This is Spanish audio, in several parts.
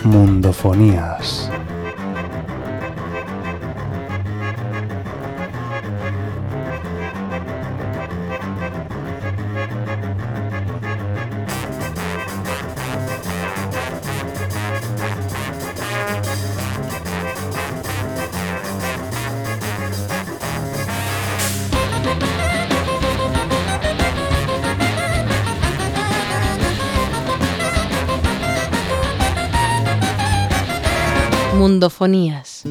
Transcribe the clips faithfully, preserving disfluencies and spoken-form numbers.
Mundofonías. Mundofonías.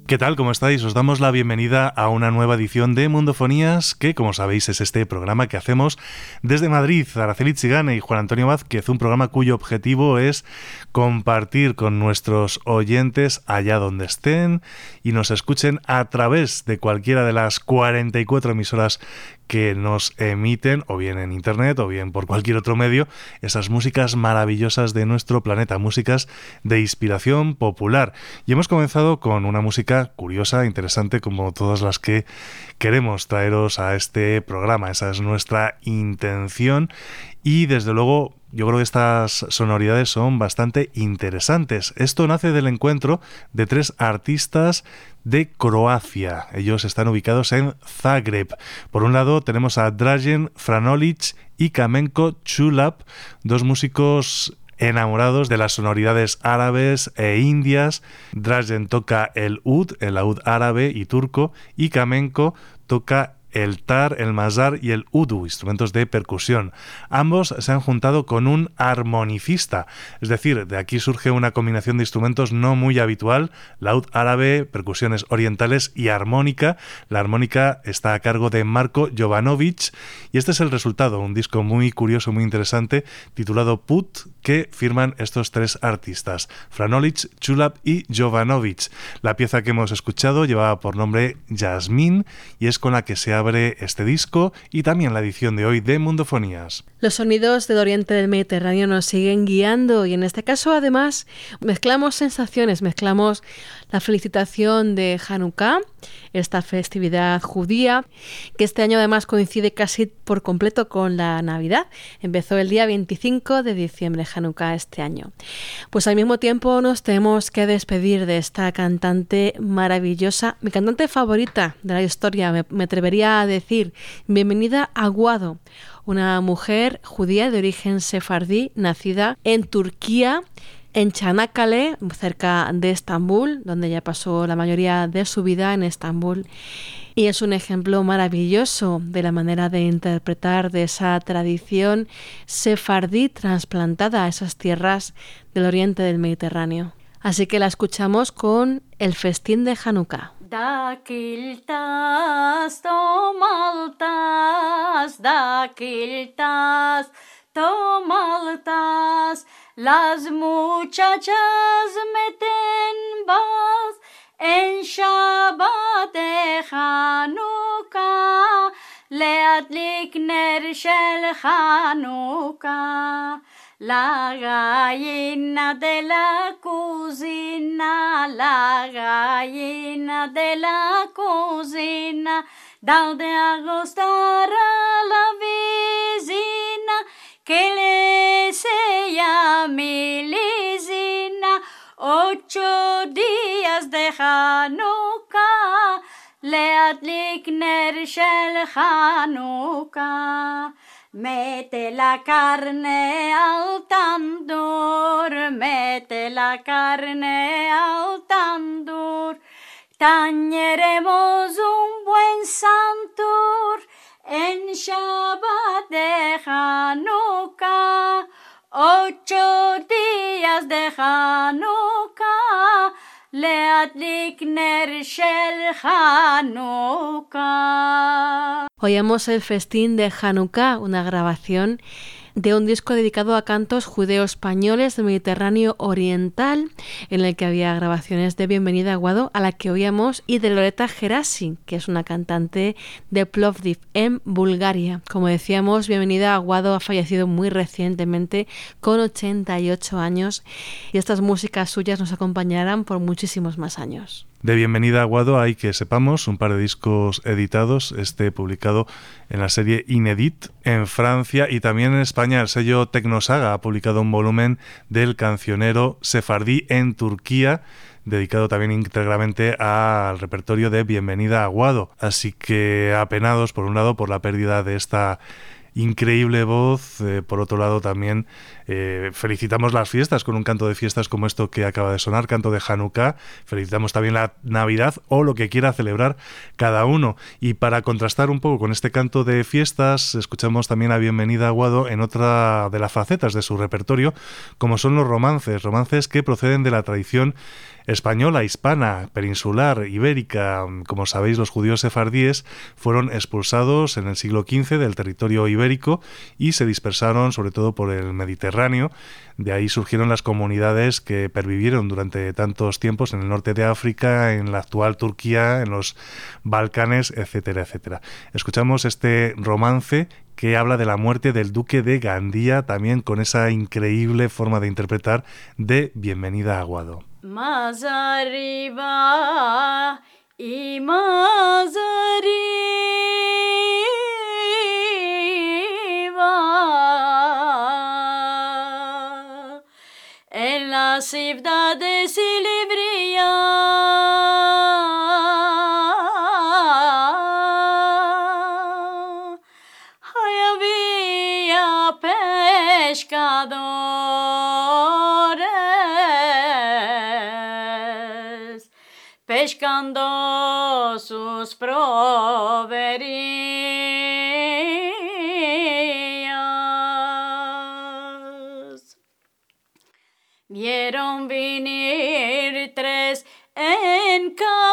¿Qué tal? ¿Cómo estáis? Os damos la bienvenida a una nueva edición de Mundofonías, que, como sabéis, es este programa que hacemos desde Madrid. Araceli Chigane y Juan Antonio Vázquez, un programa cuyo objetivo es compartir con nuestros oyentes allá donde estén y nos escuchen a través de cualquiera de las cuarenta y cuatro emisoras que nos emiten, o bien en internet, o bien por cualquier otro medio, esas músicas maravillosas de nuestro planeta, músicas de inspiración popular. Y hemos comenzado con una música curiosa, interesante, como todas las que queremos traeros a este programa. Esa es nuestra intención y, desde luego, yo creo que estas sonoridades son bastante interesantes. Esto nace del encuentro de tres artistas de Croacia. Ellos están ubicados en Zagreb. Por un lado tenemos a Dražen Franolić y Kamenko Čulap, dos músicos enamorados de las sonoridades árabes e indias. Dražen toca el ud, el laúd árabe y turco, y Kamenko toca el tar, el mazar y el udu, instrumentos de percusión. Ambos se han juntado con un armonicista, es decir, de aquí surge una combinación de instrumentos no muy habitual: laúd árabe, percusiones orientales y armónica. La armónica está a cargo de Marko Jovanović y este es el resultado, un disco muy curioso, muy interesante, titulado Put, que firman estos tres artistas, Franolić, Čulap y Jovanović. La pieza que hemos escuchado llevaba por nombre Jasmine y es con la que se abre este disco y también la edición de hoy de Mundofonías. Los sonidos del oriente del Mediterráneo nos siguen guiando y en este caso además mezclamos sensaciones, mezclamos la felicitación de Hanukkah, esta festividad judía, que este año además coincide casi por completo con la Navidad. Empezó el día veinticinco de diciembre, Hanukkah, este año. Pues al mismo tiempo nos tenemos que despedir de esta cantante maravillosa, mi cantante favorita de la historia, me, me atrevería a decir. Bienvenida a Guado, una mujer judía de origen sefardí, nacida en Turquía, en Çanakkale, cerca de Estambul, donde ya pasó la mayoría de su vida en Estambul. Y es un ejemplo maravilloso de la manera de interpretar de esa tradición sefardí trasplantada a esas tierras del oriente del Mediterráneo. Así que la escuchamos con el festín de Hanukkah. Dakiltas, tomaltas, dakiltas, tomaltas, las muchachas meten voz en Shabbat de Hanukkah, leadlik ner shel Hanukkah. La gallina de la cocina, la gallina de la cocina, da de agostar a la vecina, que le se llame Lisina. Ocho días de Hanukkah, leadlik ner shel Hanukkah. Mete la carne al tandur, mete la carne al tandur, tañeremos un buen santur en Shabbat de Hanukkah. Ocho días de Hanukkah, leadlik ner shel Hanukkah. Oíamos el festín de Hanukkah, una grabación de un disco dedicado a cantos judeo-españoles del Mediterráneo Oriental, en el que había grabaciones de Bienvenida a Guado, a la que oíamos, y de Loreta Gerasi, que es una cantante de Plovdiv, en Bulgaria. Como decíamos, Bienvenida a Guado ha fallecido muy recientemente, con ochenta y ocho años, y estas músicas suyas nos acompañarán por muchísimos más años. De Bienvenida a Guado hay, que sepamos, un par de discos editados, este publicado en la serie Inédit en Francia y también en España. El sello Tecnosaga ha publicado un volumen del cancionero sefardí en Turquía, dedicado también íntegramente al repertorio de Bienvenida a Guado. Así que apenados, por un lado, por la pérdida de esta increíble voz, eh, por otro lado también eh, felicitamos las fiestas con un canto de fiestas como esto que acaba de sonar, canto de Hanukkah. Felicitamos también la Navidad o lo que quiera celebrar cada uno. Y para contrastar un poco con este canto de fiestas, escuchamos también a Bienvenida a Guado en otra de las facetas de su repertorio, como son los romances, romances que proceden de la tradición española, hispana, peninsular, ibérica. Como sabéis, los judíos sefardíes fueron expulsados en el siglo quince del territorio ibérico y se dispersaron sobre todo por el Mediterráneo. De ahí surgieron las comunidades que pervivieron durante tantos tiempos en el norte de África, en la actual Turquía, en los Balcanes, etcétera, etcétera. Escuchamos este romance que habla de la muerte del duque de Gandía, también con esa increíble forma de interpretar de Bienvenida a Aguado. Más arriba y más arriba, en la ciudad de Silibria, pescadores pescando sus proverías. Vieron venir tres en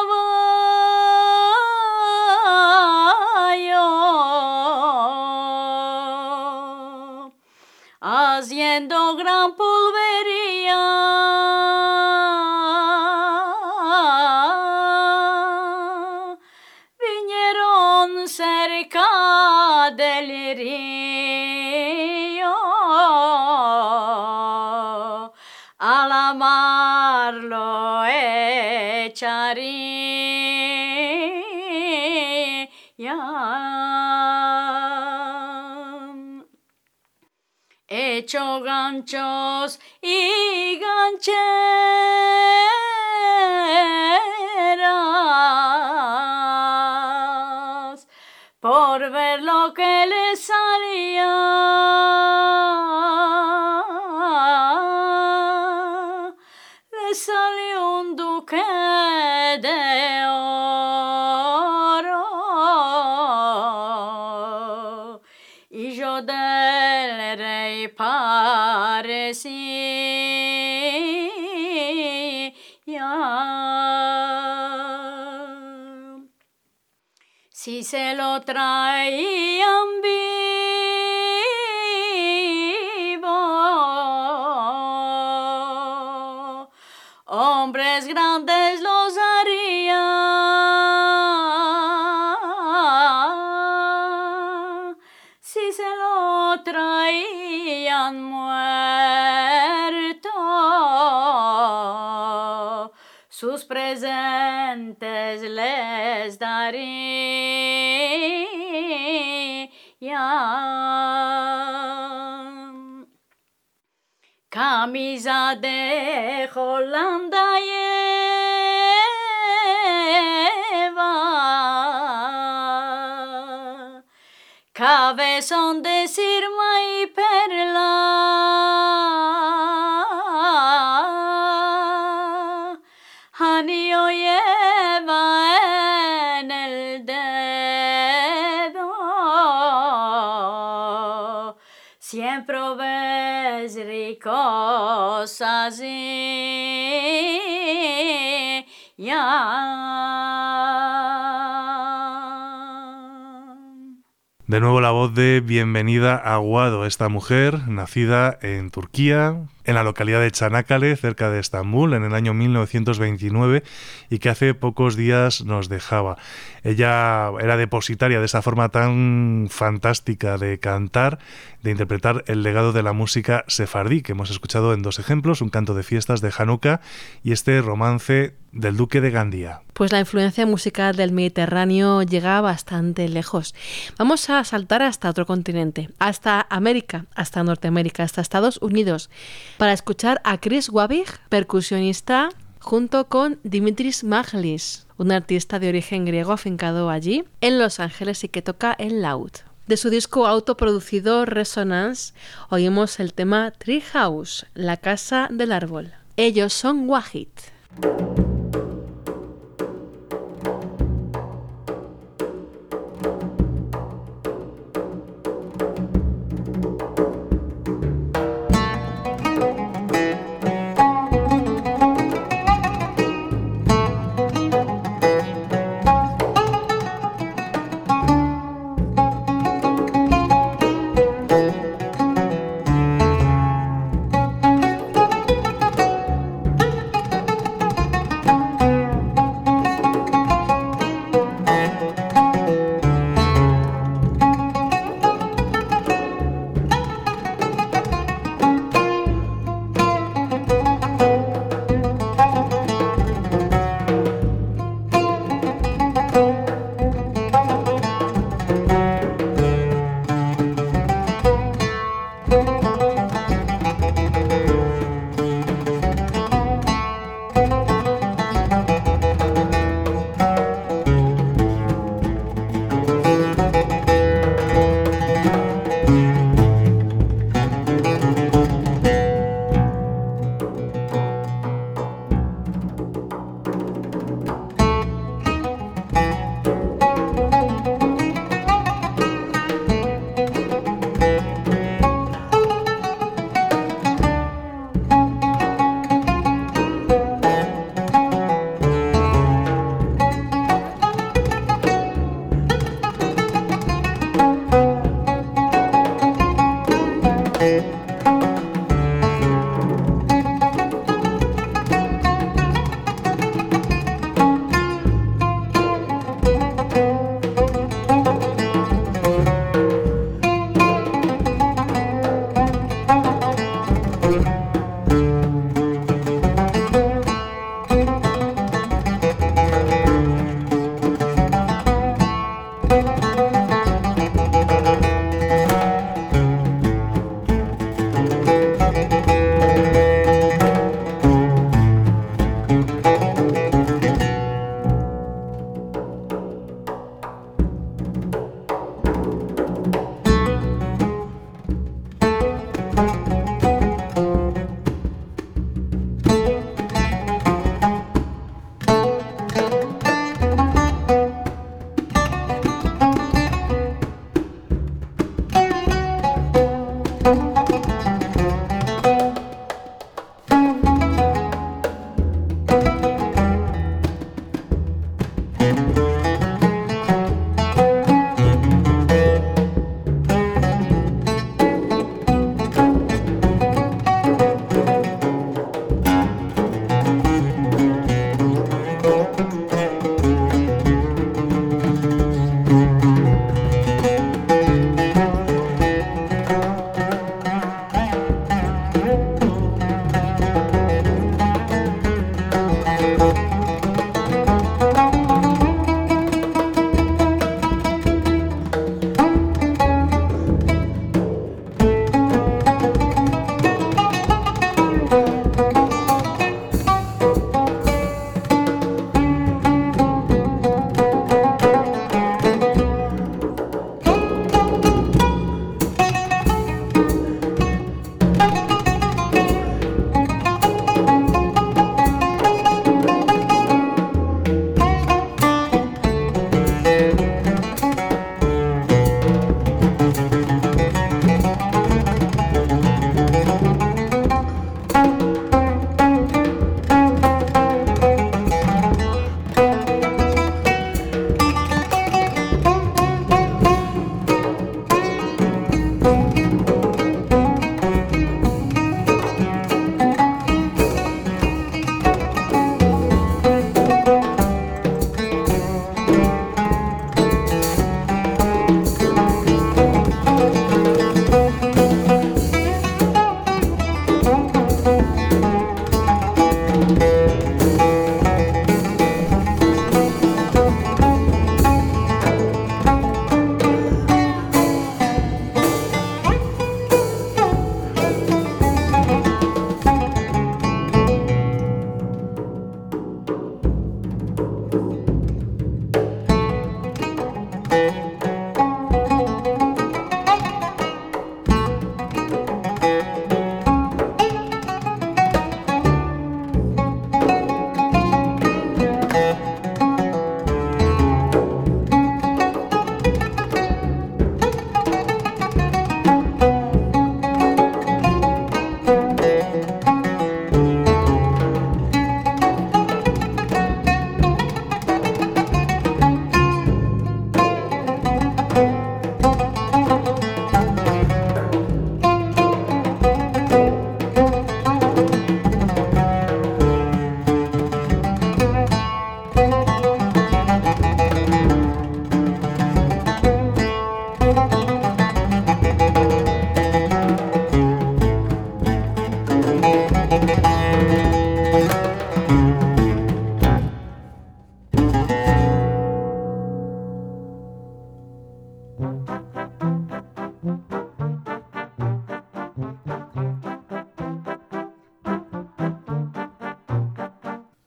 caballo, haciendo gran pulvería. Vinieron cerca del río, a la mar lo echarían. Hecho ganchos y gancheras por ver lo que les salía. Les salió un duque de oro y yo del rey parecía. Si se lo traían vivo, hombres grandes los harían. Si se lo traían muerto, sus presentes les darían. Camisa de Holanda lleva, cabezón de sirma y perla, anillo lleva en el dedo, siempre ves ricos así, De nuevo la voz de Bienvenida a Aguado, esta mujer nacida en Turquía, en la localidad de Çanakkale, cerca de Estambul, en el año mil novecientos veintinueve, y que hace pocos días nos dejaba. Ella era depositaria de esa forma tan fantástica de cantar, de interpretar el legado de la música sefardí, que hemos escuchado en dos ejemplos, un canto de fiestas de Hanukkah y este romance del duque de Gandía. Pues la influencia musical del Mediterráneo llega bastante lejos. Vamos a saltar hasta otro continente, hasta América, hasta Norteamérica, hasta Estados Unidos, para escuchar a Chris Wabig, percusionista, junto con Dimitris Maglis, un artista de origen griego afincado allí, en Los Ángeles, y que toca el laúd. De su disco autoproducido Resonance, oímos el tema Treehouse, la casa del árbol. Ellos son Wahid.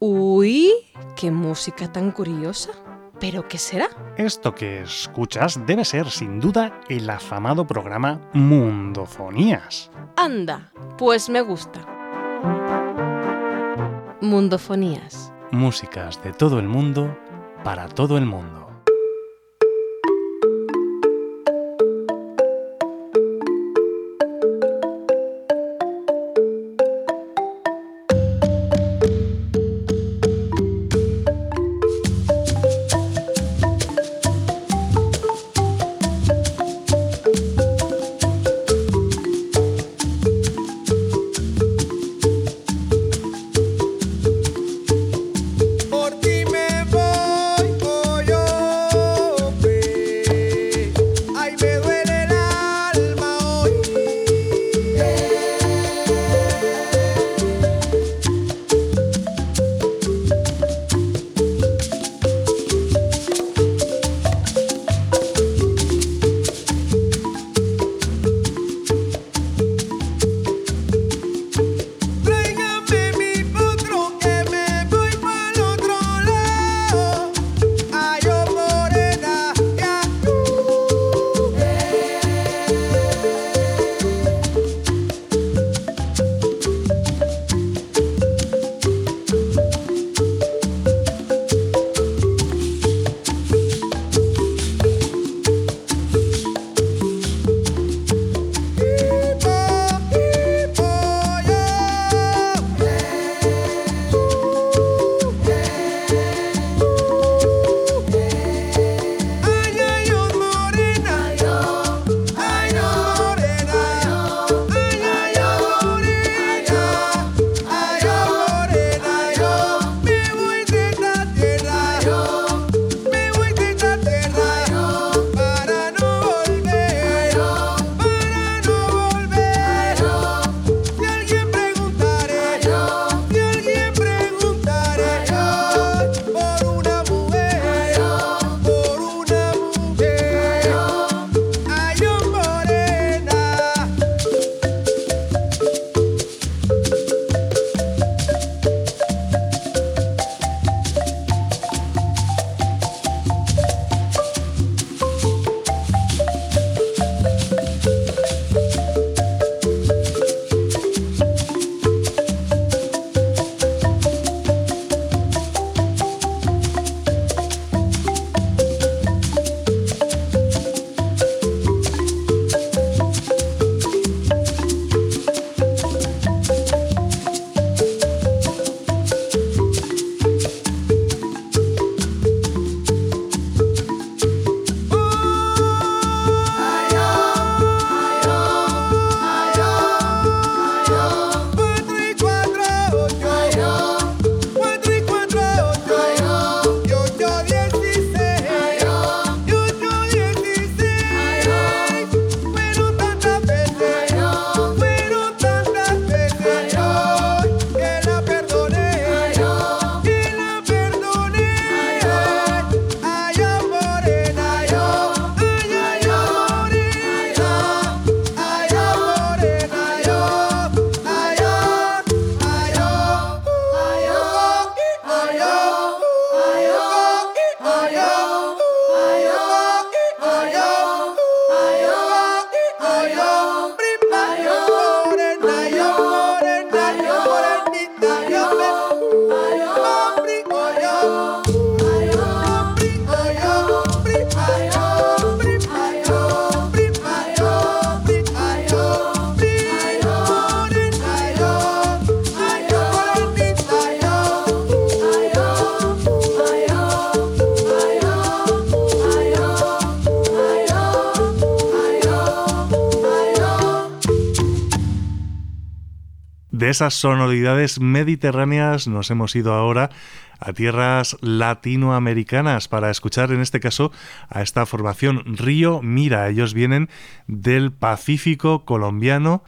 Uy, qué música tan curiosa. ¿Pero qué será? Esto que escuchas debe ser, sin duda, el afamado programa Mundofonías. Anda, pues me gusta. Mundofonías. Músicas de todo el mundo, para todo el mundo. De esas sonoridades mediterráneas nos hemos ido ahora a tierras latinoamericanas para escuchar en este caso a esta formación Río Mira. Ellos vienen del Pacífico colombiano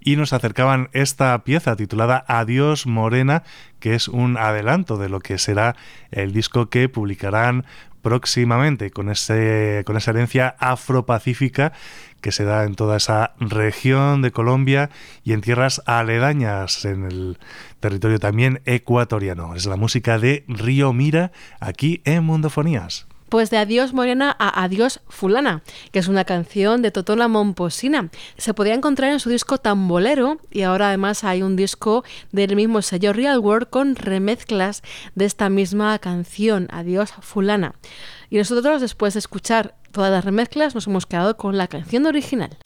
y nos acercaban esta pieza titulada Adiós Morena, que es un adelanto de lo que será el disco que publicarán próximamente, con, ese, con esa herencia afropacífica que se da en toda esa región de Colombia y en tierras aledañas, en el territorio también ecuatoriano. Es la música de Río Mira, aquí en Mundofonías. Pues de Adiós Morena a Adiós Fulana, que es una canción de Totó La Momposina. Se podía encontrar en su disco Tambolero y ahora además hay un disco del mismo sello Real World con remezclas de esta misma canción, Adiós Fulana. Y nosotros, después de escuchar todas las remezclas, nos hemos quedado con la canción original.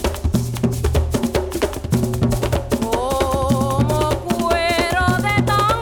Como cuero de todo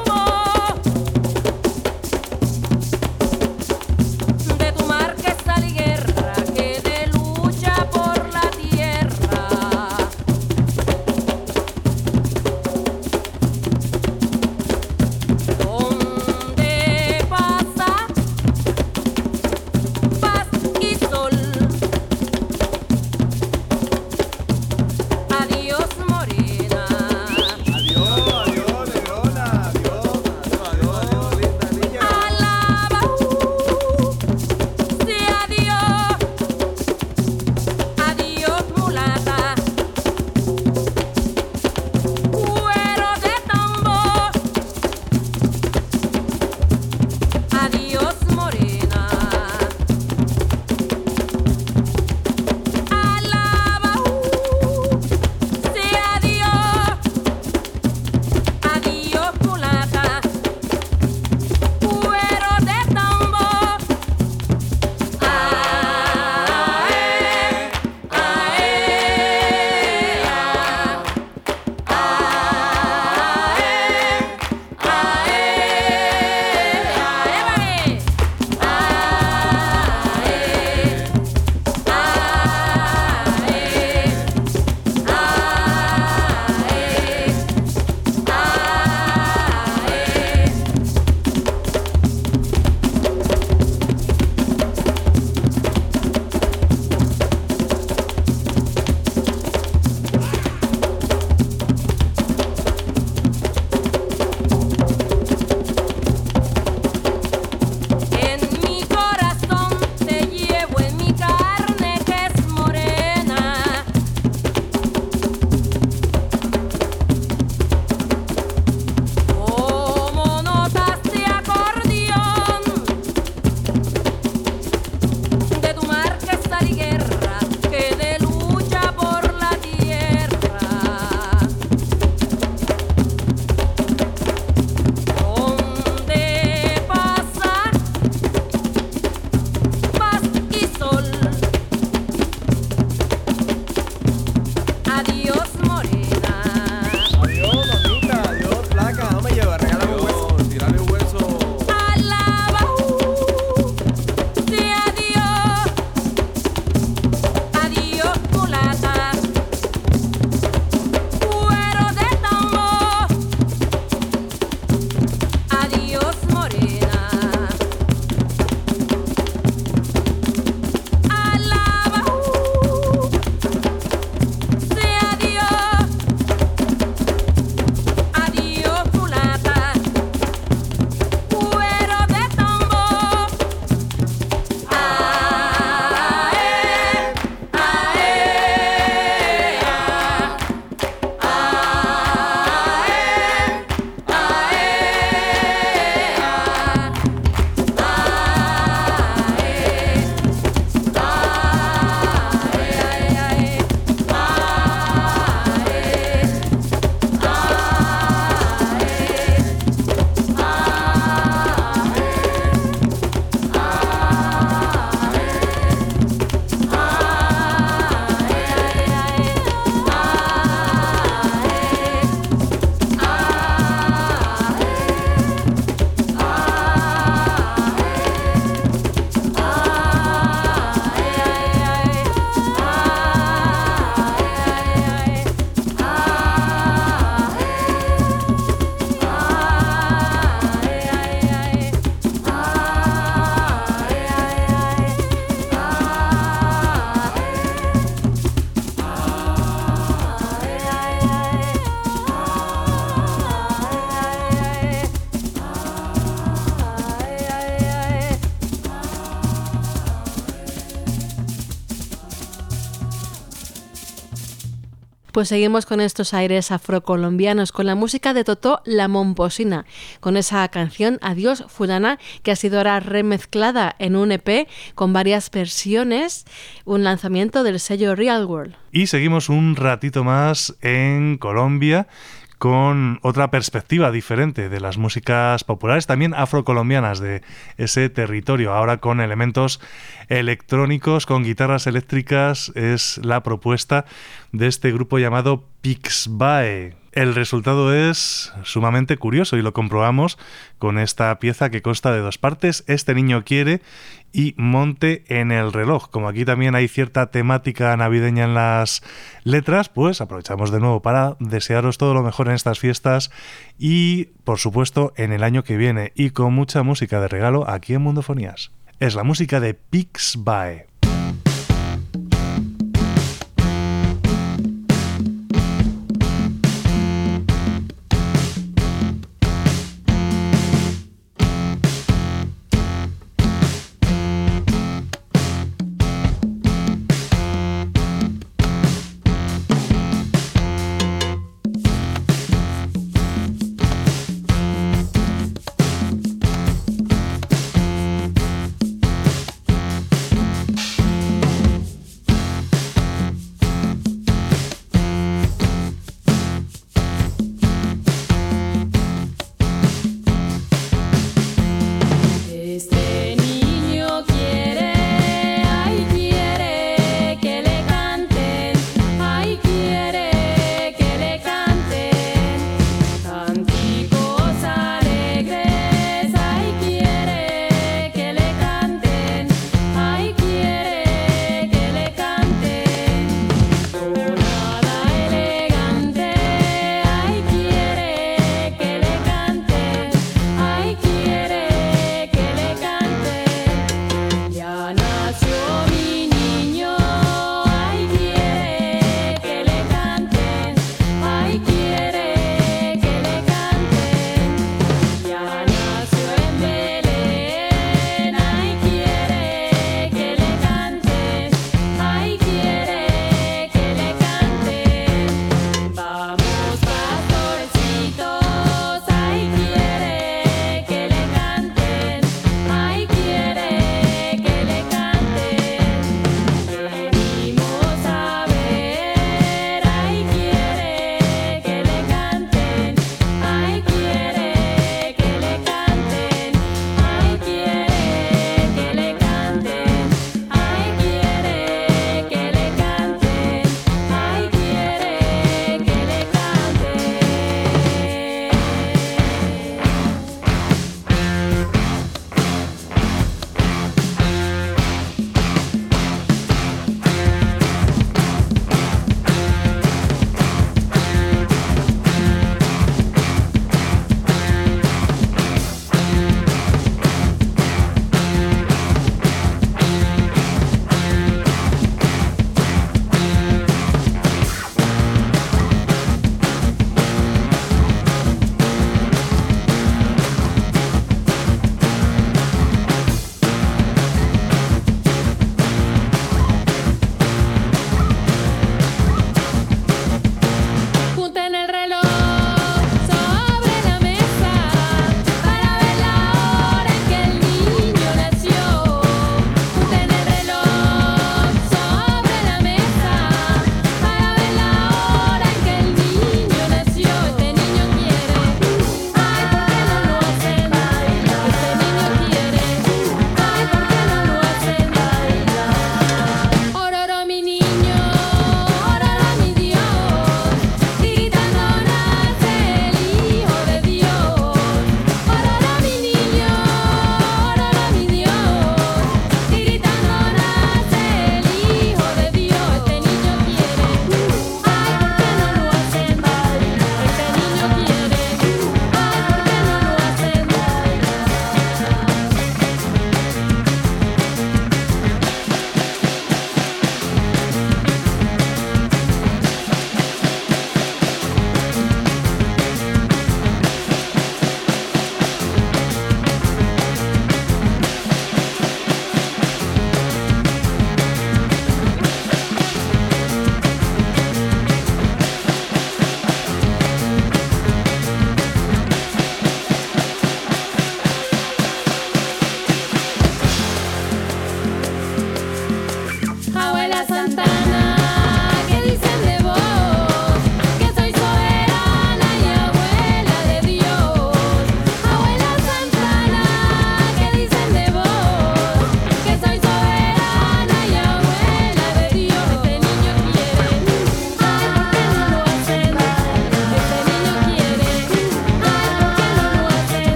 pues seguimos con estos aires afrocolombianos, con la música de Totó La Momposina, con esa canción Adiós Fulana, que ha sido ahora remezclada en un E P con varias versiones, un lanzamiento del sello Real World. Y seguimos un ratito más en Colombia, con otra perspectiva diferente de las músicas populares, también afrocolombianas de ese territorio, ahora con elementos electrónicos, con guitarras eléctricas. Es la propuesta de este grupo llamado Pixbae. El resultado es sumamente curioso y lo comprobamos con esta pieza que consta de dos partes, Este niño quiere y Monte en el reloj. Como aquí también hay cierta temática navideña en las letras, pues aprovechamos de nuevo para desearos todo lo mejor en estas fiestas y, por supuesto, en el año que viene, y con mucha música de regalo aquí en Mundofonías. Es la música de Pixbae.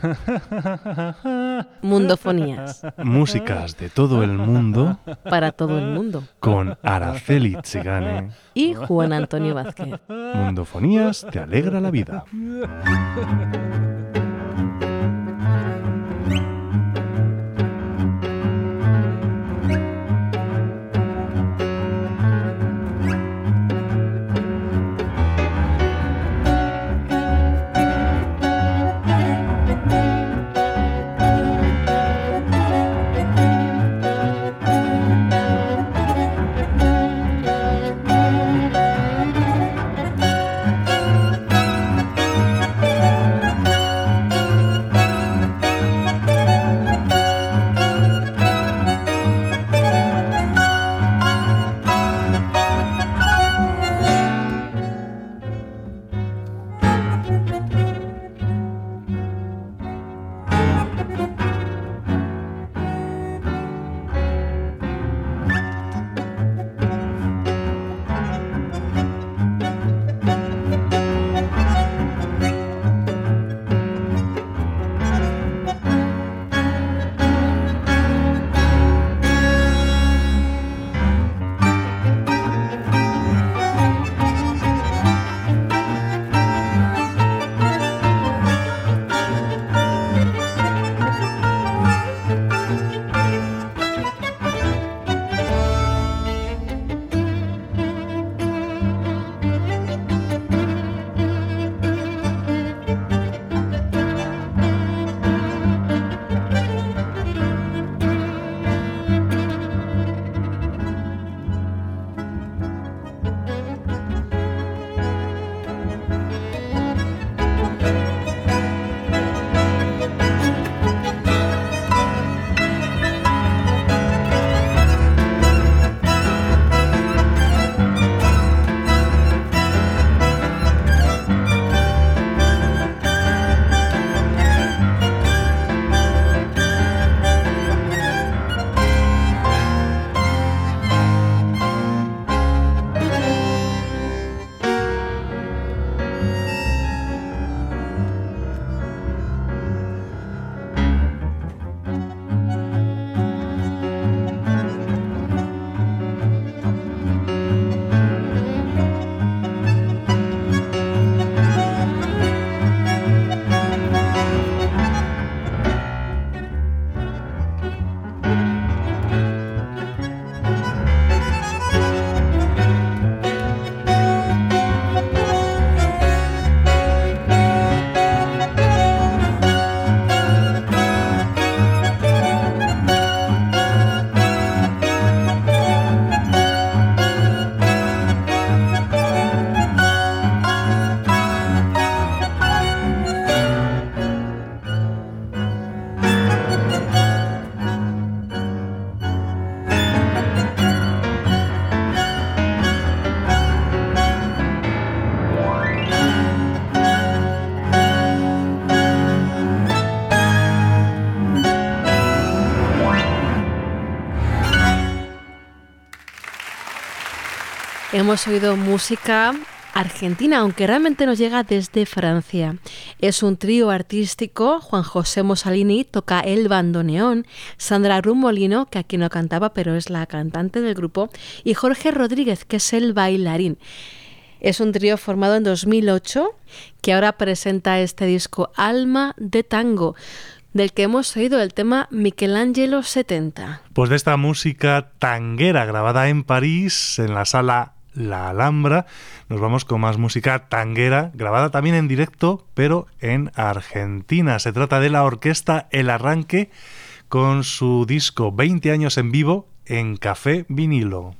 Mundofonías. Músicas de todo el mundo. Para todo el mundo. Con Araceli Tsigane. Y Juan Antonio Vázquez. Mundofonías te alegra la vida. Hemos oído música argentina, aunque realmente nos llega desde Francia. Es un trío artístico. Juan José Mosalini toca el bandoneón, Sandra Rumolino, que aquí no cantaba, pero es la cantante del grupo, y Jorge Rodríguez, que es el bailarín. Es un trío formado en dos mil ocho, que ahora presenta este disco Alma de Tango, del que hemos oído el tema Michelangelo setenta. Pues de esta música tanguera grabada en París, en la sala La Alhambra, nos vamos con más música tanguera, grabada también en directo, pero en Argentina. Se trata de la orquesta El Arranque, con su disco veinte años en vivo en Café Vinilo.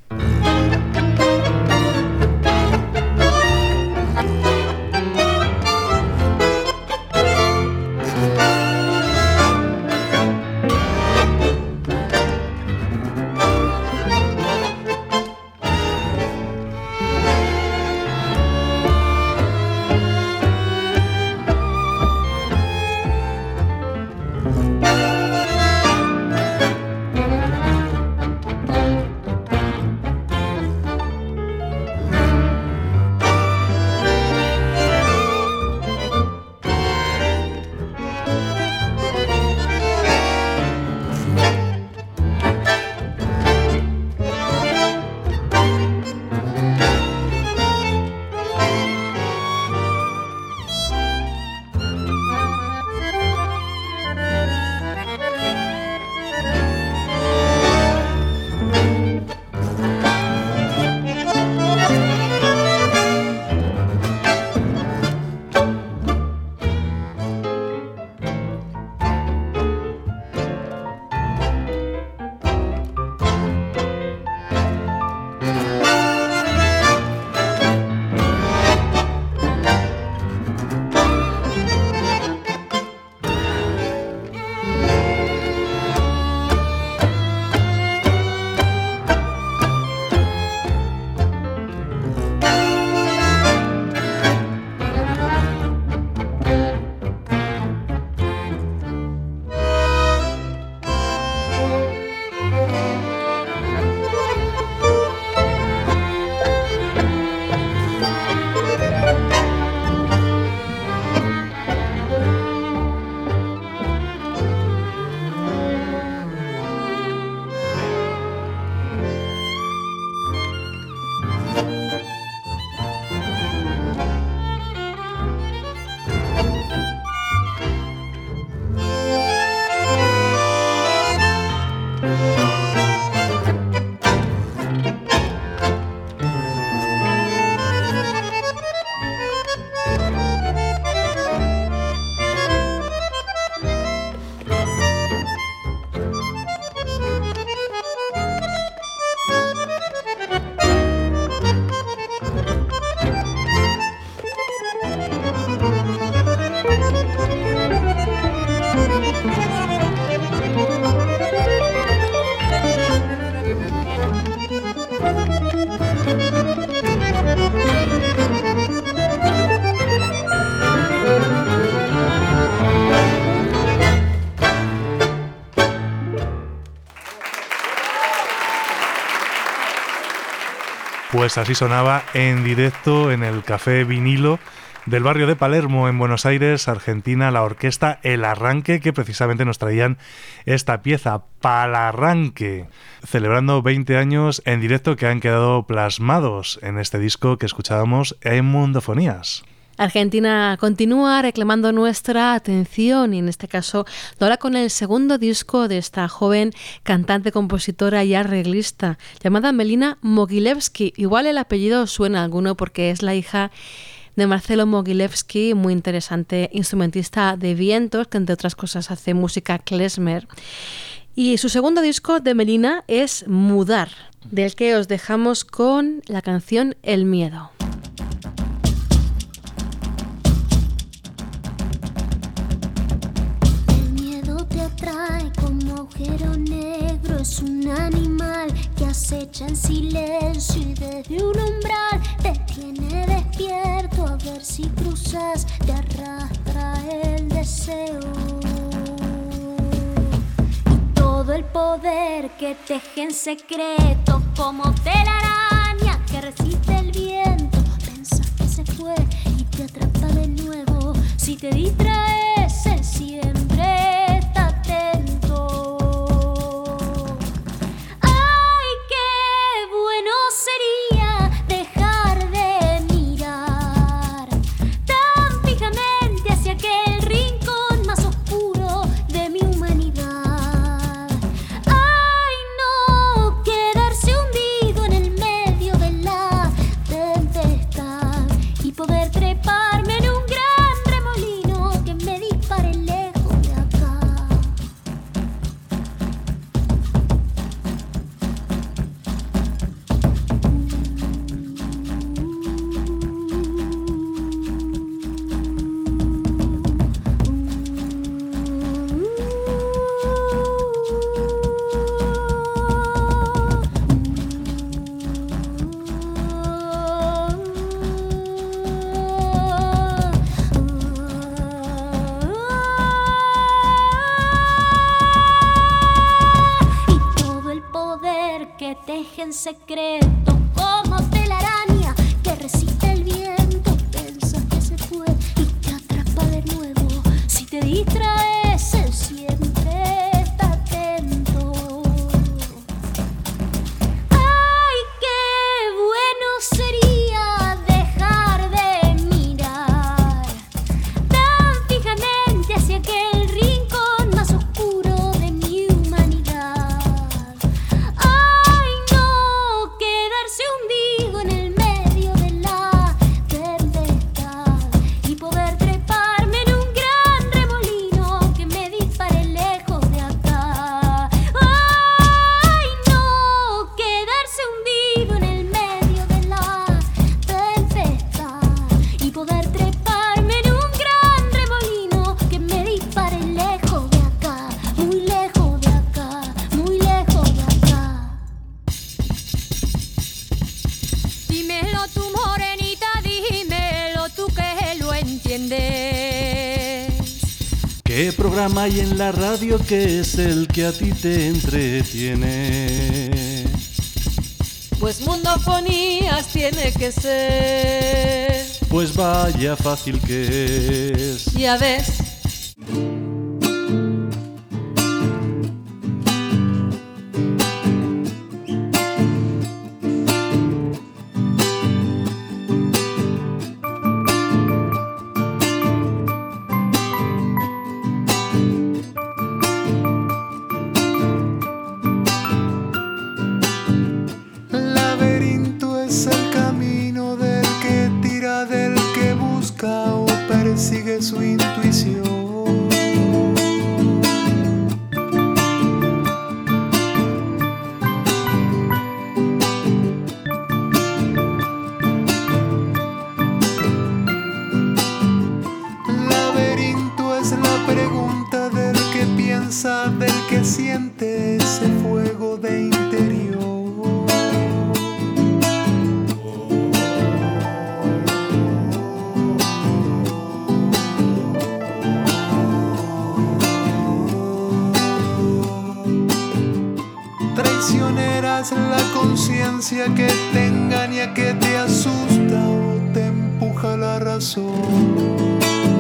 Pues así sonaba en directo en el Café Vinilo del barrio de Palermo, en Buenos Aires, Argentina, la orquesta El Arranque, que precisamente nos traían esta pieza, Palarranque, celebrando veinte años en directo que han quedado plasmados en este disco que escuchábamos en Mundofonías. Argentina continúa reclamando nuestra atención y en este caso ahora con el segundo disco de esta joven cantante, compositora y arreglista llamada Melina Mogilevsky. Igual el apellido suena a alguno porque es la hija de Marcelo Mogilevsky, muy interesante instrumentista de vientos que entre otras cosas hace música klezmer. Y su segundo disco de Melina es Mudar, del que os dejamos con la canción El Miedo. Como agujero negro, es un animal que acecha en silencio y desde un umbral te tiene despierto a ver si cruzas, te arrastra el deseo y todo el poder que teje en secreto como telaraña que resiste el viento. Pensas que se fue y te atrapa de nuevo. Si te distraes, él siempre está atento. Ay, qué bueno sería dejar de mirar tan fijamente hacia aquel rincón más oscuro de mi humanidad. Ay, no quedarse hundido en el medio de la tempestad y poder treparme en un gran remolino que me dispare lejos de acá. Y todo el poder que teje en secreto como telaraña que resiste el viento. Pensas que se fue y te atrapa de nuevo. Si te distraes, él siempre está atento. Ay, qué bueno sería dejar de mirar tan fijamente hacia aquel rincón más oscuro de mi humanidad. Ay, no quedarse hundido en el medio de la tempestad y poder treparme en un gran remolino que me dispare lejos de acá. Ay, no quedarse hundido en el medio de la tempestad y poder treparme en un gran remolino que me dispare lejos de acá, muy lejos de acá, muy lejos de acá. Dímelo tú, morenita, dímelo tú que lo entiendes. ¿Qué programa hay en la radio que es el que a ti te entretiene? Pues Mundofonías tiene que ser. Pues vaya fácil que es. Ya ves. Laberinto es el camino del que tira, del que busca o persigue su intuición. Laberinto es la pregunta del que piensa, del que siente ese fuego de interior. Traicionera es la conciencia que te engaña, que te asusta o te empuja la razón.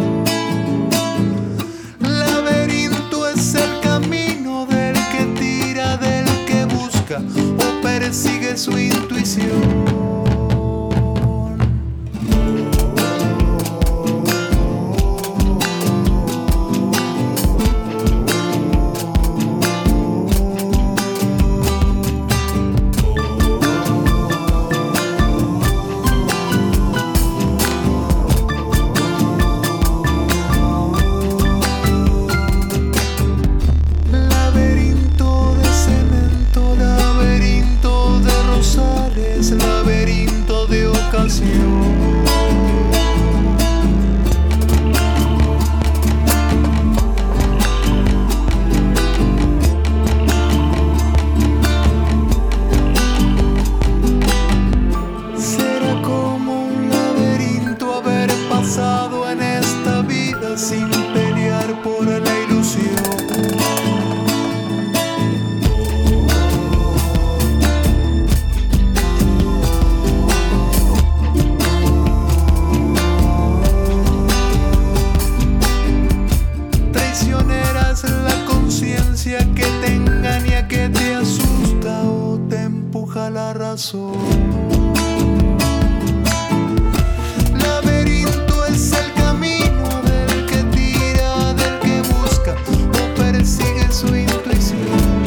Laberinto es el camino del que tira, del que busca o persigue su intuición. Laberinto de ocasión. Será como un laberinto haber pasado en esta vida sin pelear por la ilusión. Que te engaña, que te asusta o te empuja la razón. Laberinto es el camino del que tira, del que busca o persigue su intuición.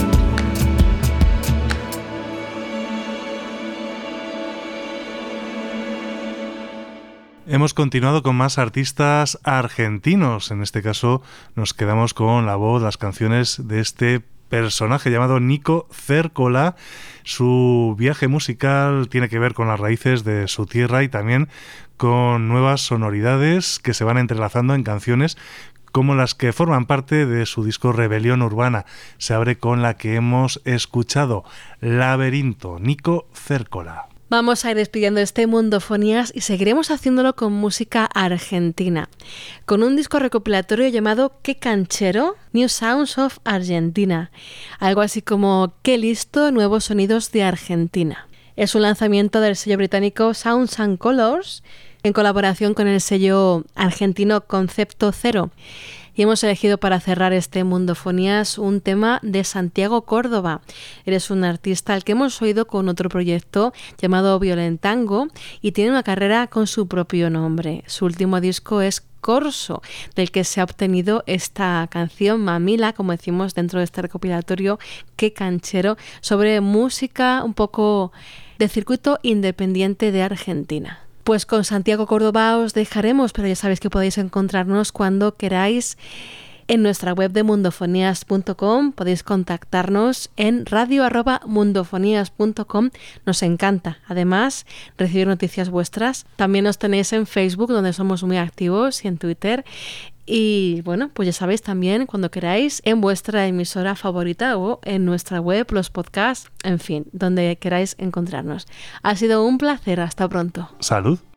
Hemos continuado con más artistas argentinos. En este caso nos quedamos con la voz, las canciones de este personaje llamado Nico Cércola. Su viaje musical tiene que ver con las raíces de su tierra y también con nuevas sonoridades que se van entrelazando en canciones como las que forman parte de su disco Rebelión Urbana. Se abre con la que hemos escuchado, Laberinto, Nico Cércola. Vamos a ir despidiendo este Mundofonías y seguiremos haciéndolo con música argentina, con un disco recopilatorio llamado Qué canchero, New Sounds of Argentina, algo así como Qué listo, nuevos sonidos de Argentina. Es un lanzamiento del sello británico Sounds and Colors en colaboración con el sello argentino Concepto Cero. Y hemos elegido para cerrar este Mundofonías un tema de Santiago Córdoba. Eres un artista al que hemos oído con otro proyecto llamado Violentango y tiene una carrera con su propio nombre. Su último disco es Corso, del que se ha obtenido esta canción Mamila, como decimos dentro de este recopilatorio Qué canchero, sobre música un poco de circuito independiente de Argentina. Pues con Santiago Córdoba os dejaremos, pero ya sabéis que podéis encontrarnos cuando queráis en nuestra web de mundofonías punto com. Podéis contactarnos en radio arroba mundofonías punto com. Nos encanta, además, recibir noticias vuestras. También nos tenéis en Facebook, donde somos muy activos, y en Twitter. Y bueno, pues ya sabéis también, cuando queráis, en vuestra emisora favorita o en nuestra web, los podcasts, en fin, donde queráis encontrarnos. Ha sido un placer, hasta pronto. Salud.